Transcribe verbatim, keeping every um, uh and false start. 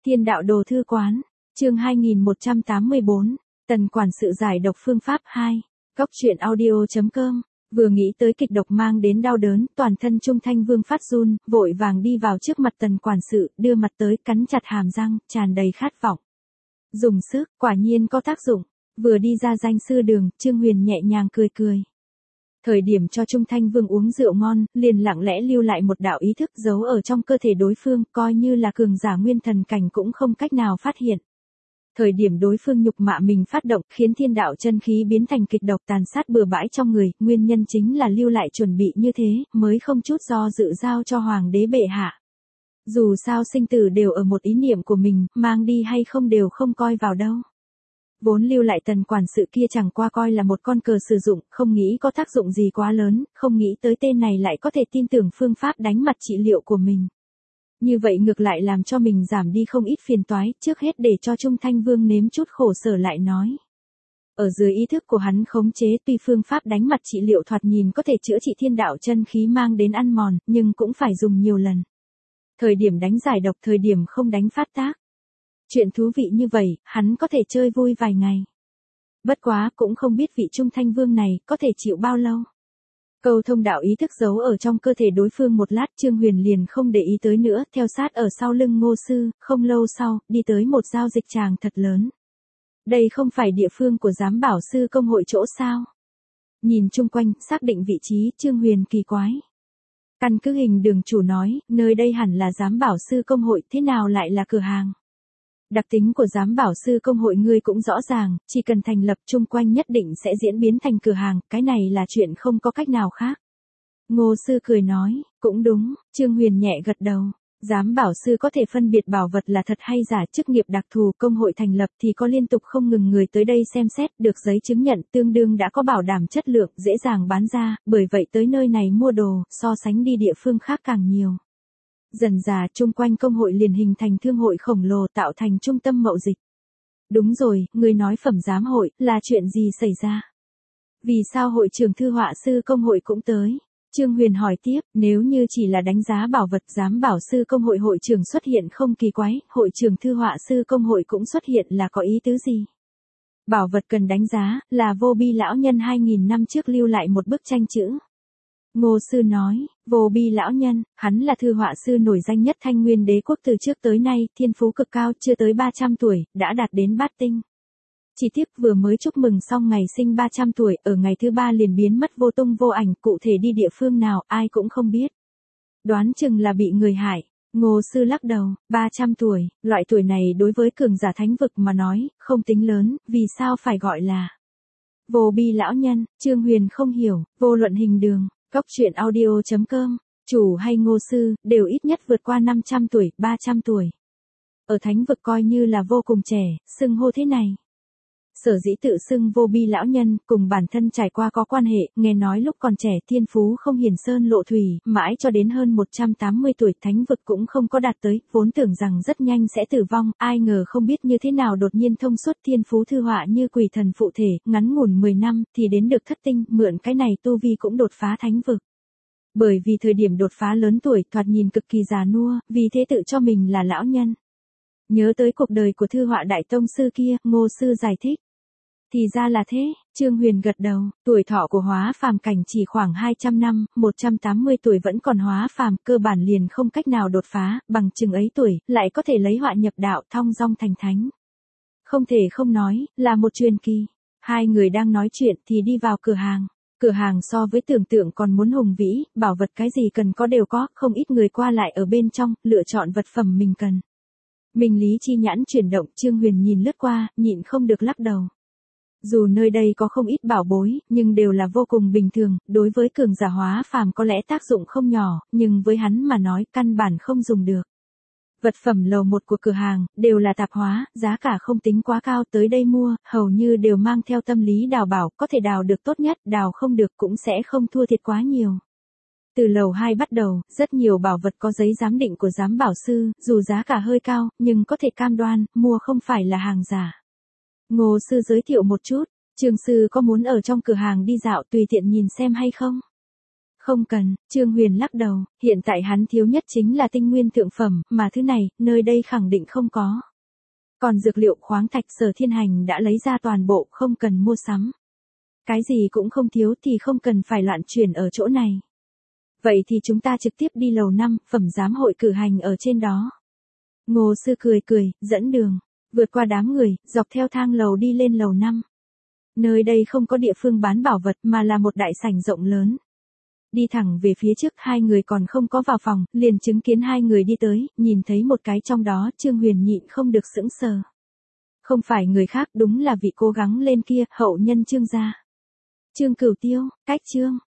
Thiên đạo đồ thư quán, chương hai nghìn một trăm tám mươi bốn, Tần quản sự giải độc phương pháp hai, Góc truyện audio chấm com. Vừa nghĩ tới kịch độc mang đến đau đớn, toàn thân Trung Thanh Vương phát run, vội vàng đi vào trước mặt Tần quản sự, đưa mặt tới, cắn chặt hàm răng, tràn đầy khát vọng. Dùng sức, quả nhiên có tác dụng. Vừa đi ra danh sư đường, Trương Huyền nhẹ nhàng cười cười. Thời điểm cho Trung Thanh Vương uống rượu ngon, liền lặng lẽ lưu lại một đạo ý thức giấu ở trong cơ thể đối phương, coi như là cường giả nguyên thần cảnh cũng không cách nào phát hiện. Thời điểm đối phương nhục mạ mình phát động, khiến thiên đạo chân khí biến thành kịch độc tàn sát bừa bãi trong người, nguyên nhân chính là lưu lại chuẩn bị như thế, mới không chút do dự giao cho hoàng đế bệ hạ. Dù sao sinh tử đều ở một ý niệm của mình, mang đi hay không đều không coi vào đâu. Vốn lưu lại Tần quản sự kia chẳng qua coi là một con cờ sử dụng, không nghĩ có tác dụng gì quá lớn, không nghĩ tới tên này lại có thể tin tưởng phương pháp đánh mặt trị liệu của mình. Như vậy ngược lại làm cho mình giảm đi không ít phiền toái, trước hết để cho Trung Thanh Vương nếm chút khổ sở lại nói. Ở dưới ý thức của hắn khống chế, tuy phương pháp đánh mặt trị liệu thoạt nhìn có thể chữa trị thiên đạo chân khí mang đến ăn mòn, nhưng cũng phải dùng nhiều lần. Thời điểm đánh giải độc, thời điểm không đánh phát tác. Chuyện thú vị như vậy, hắn có thể chơi vui vài ngày. Bất quá, cũng không biết vị Trung Thanh Vương này có thể chịu bao lâu. Câu thông đạo ý thức giấu ở trong cơ thể đối phương một lát, Trương Huyền liền không để ý tới nữa, theo sát ở sau lưng Ngô Sư, không lâu sau, đi tới một giao dịch tràng thật lớn. Đây không phải địa phương của giám bảo sư công hội chỗ sao? Nhìn chung quanh, xác định vị trí, Trương Huyền kỳ quái. Căn cứ hình đường chủ nói, nơi đây hẳn là giám bảo sư công hội, thế nào lại là cửa hàng? Đặc tính của giám bảo sư công hội ngươi cũng rõ ràng, chỉ cần thành lập chung quanh nhất định sẽ diễn biến thành cửa hàng, cái này là chuyện không có cách nào khác. Ngô Sư cười nói, cũng đúng, Trương Huyền nhẹ gật đầu. Giám bảo sư có thể phân biệt bảo vật là thật hay giả, chức nghiệp đặc thù, công hội thành lập thì có liên tục không ngừng người tới đây xem xét, được giấy chứng nhận tương đương đã có bảo đảm chất lượng, dễ dàng bán ra, bởi vậy tới nơi này mua đồ, so sánh đi địa phương khác càng nhiều. Dần dà chung quanh công hội liền hình thành thương hội khổng lồ, tạo thành trung tâm mậu dịch. Đúng rồi, người nói phẩm giám hội, là chuyện gì xảy ra? Vì sao hội trưởng thư họa sư công hội cũng tới? Trương Huyền hỏi tiếp, nếu như chỉ là đánh giá bảo vật, giám bảo sư công hội hội trưởng xuất hiện không kỳ quái, hội trưởng thư họa sư công hội cũng xuất hiện là có ý tứ gì? Bảo vật cần đánh giá, là Vô Bi lão nhân hai nghìn năm trước lưu lại một bức tranh chữ. Ngô Sư nói, Vô Bi lão nhân, hắn là thư họa sư nổi danh nhất Thanh Nguyên đế quốc từ trước tới nay, thiên phú cực cao, chưa tới ba trăm tuổi, đã đạt đến bát tinh. Chỉ tiếc vừa mới chúc mừng xong ngày sinh ba trăm tuổi, ở ngày thứ ba liền biến mất vô tung vô ảnh, cụ thể đi địa phương nào, ai cũng không biết. Đoán chừng là bị người hại. Ngô Sư lắc đầu, ba trăm tuổi, loại tuổi này đối với cường giả thánh vực mà nói, không tính lớn, vì sao phải gọi là Vô Bi lão nhân? Trương Huyền không hiểu, vô luận hình đường, Góc truyện audio chấm com, chủ hay Ngô Sư, đều ít nhất vượt qua năm trăm tuổi, ba trăm tuổi. Ở thánh vực coi như là vô cùng trẻ, xưng hô thế này. Sở dĩ tự xưng Vô Bi lão nhân, cùng bản thân trải qua có quan hệ, nghe nói lúc còn trẻ thiên phú không hiển sơn lộ thủy, mãi cho đến hơn một trăm tám mươi tuổi thánh vực cũng không có đạt tới, vốn tưởng rằng rất nhanh sẽ tử vong, ai ngờ không biết như thế nào đột nhiên thông suốt thiên phú thư họa như quỷ thần phụ thể, ngắn ngủn mười năm, thì đến được thất tinh, mượn cái này tu vi cũng đột phá thánh vực. Bởi vì thời điểm đột phá lớn tuổi, thoạt nhìn cực kỳ già nua, vì thế tự cho mình là lão nhân. Nhớ tới cuộc đời của thư họa đại tông sư kia, Ngô Sư giải thích. Thì ra là thế, Trương Huyền gật đầu, tuổi thọ của hóa phàm cảnh chỉ khoảng hai trăm năm, một trăm tám mươi tuổi vẫn còn hóa phàm, cơ bản liền không cách nào đột phá, bằng chừng ấy tuổi, lại có thể lấy họa nhập đạo, thong dong thành thánh. Không thể không nói, là một truyền kỳ. Hai người đang nói chuyện thì đi vào cửa hàng. Cửa hàng so với tưởng tượng còn muốn hùng vĩ, bảo vật cái gì cần có đều có, không ít người qua lại ở bên trong, lựa chọn vật phẩm mình cần. Minh lý chi nhãn chuyển động, Trương Huyền nhìn lướt qua, nhịn không được lắc đầu. Dù nơi đây có không ít bảo bối, nhưng đều là vô cùng bình thường, đối với cường giả hóa phàm có lẽ tác dụng không nhỏ, nhưng với hắn mà nói căn bản không dùng được. Vật phẩm lầu một của cửa hàng, đều là tạp hóa, giá cả không tính quá cao, tới đây mua, hầu như đều mang theo tâm lý đào bảo, có thể đào được tốt nhất, đào không được cũng sẽ không thua thiệt quá nhiều. Từ lầu hai bắt đầu, rất nhiều bảo vật có giấy giám định của giám bảo sư, dù giá cả hơi cao, nhưng có thể cam đoan, mua không phải là hàng giả. Ngô Sư giới thiệu một chút, Trương Sư có muốn ở trong cửa hàng đi dạo tùy tiện nhìn xem hay không? Không cần, Trương Huyền lắc đầu, hiện tại hắn thiếu nhất chính là tinh nguyên thượng phẩm, mà thứ này, nơi đây khẳng định không có. Còn dược liệu khoáng thạch Sở Thiên Hành đã lấy ra toàn bộ, không cần mua sắm. Cái gì cũng không thiếu thì không cần phải loạn chuyển ở chỗ này. Vậy thì chúng ta trực tiếp đi lầu năm, phẩm giám hội cử hành ở trên đó. Ngô Sư cười cười, dẫn đường, vượt qua đám người, dọc theo thang lầu đi lên lầu năm. Nơi đây không có địa phương bán bảo vật mà là một đại sảnh rộng lớn. Đi thẳng về phía trước, hai người còn không có vào phòng, liền chứng kiến hai người đi tới, nhìn thấy một cái trong đó, Trương Huyền nhịn không được sững sờ. Không phải người khác, đúng là vị cố gắng lên kia, hậu nhân Trương gia. Trương Cửu Tiêu, cách Trương,